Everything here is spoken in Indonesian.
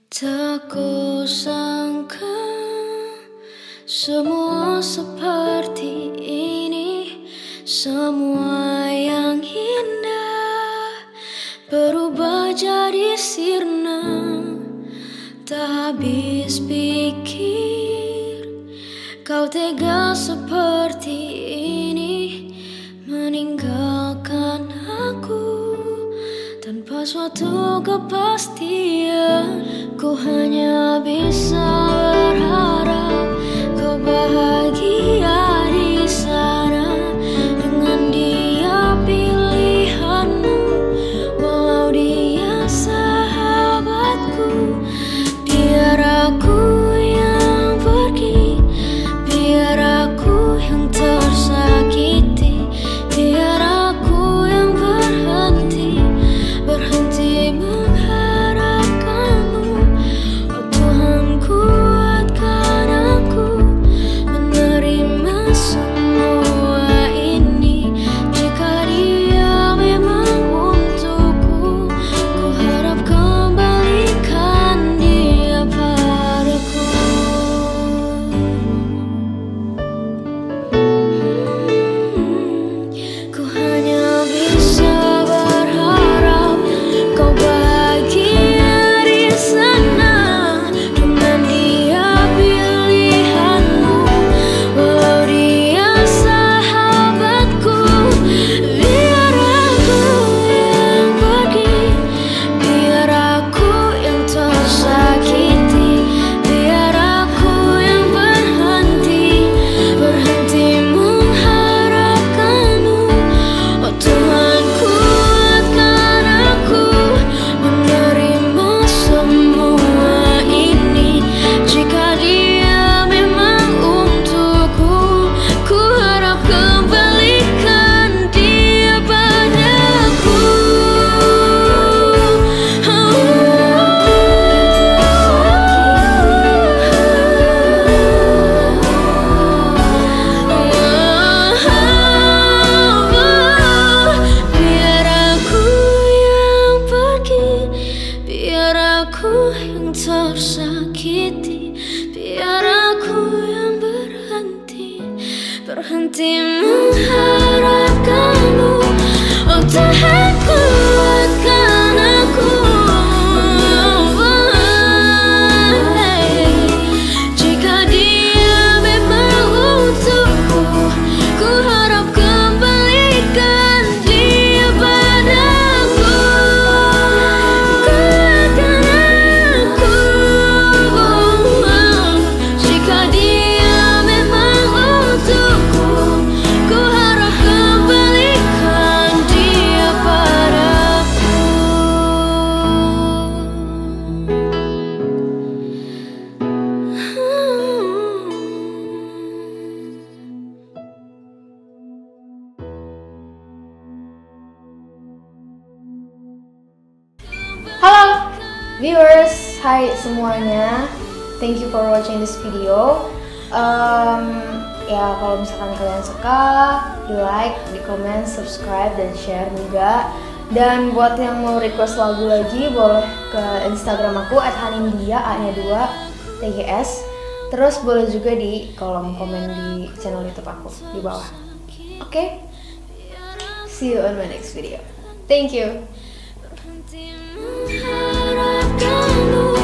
Tak kusangka semua seperti ini, semua yang indah berubah jadi sirna. Tak habis pikir kau tega seperti ini, meninggalkan aku tanpa suatu kepastian. Ku hanya bisa berharap kau bahagia di sana dengan dia pilihanmu, walau dia sahabatku. Biar aku yang pergi, biar aku yang tersakiti, biar aku yang berhenti mengharapkanmu. Oh Tuhan, kuatkan aku menerima semua ini. Jika dia memang untukku, ku harap kembalikan dia padaku. Ku hanya bisa berharap kau bahagia di sana dengan dia pilihanmu, walau dia sahabatku. Biar aku yang pergi, biar aku yang tersakiti, biar aku yang berhenti mengharapkanmu. Oh Tuhan, kuatkan aku menerima semua ini. Jika dia memang untukku, ku harap kembalikan dia padaku. Biar aku yang pergi, biar aku yang tersakiti, biar aku yang berhenti mengharapkanmu. Oh Tuhan, kuatkan aku. Jika dia memang untukku, ku harap kembalikan dia padaku. Kuatkan aku. Jika dia memang untukku, ku harap kembalikan dia padaku. Halo viewers, hai semuanya. Thank you for watching this video. Ya kalau misalkan kalian suka, di like, di comment, subscribe, dan share juga. Dan buat yang mau request lagu lagi, boleh ke Instagram aku @hanindia, A-nya 2, TGS. Terus boleh juga di kolom komen di channel YouTube aku di bawah. Oke? See you on my next video. Thank you. Mengharapkanmu.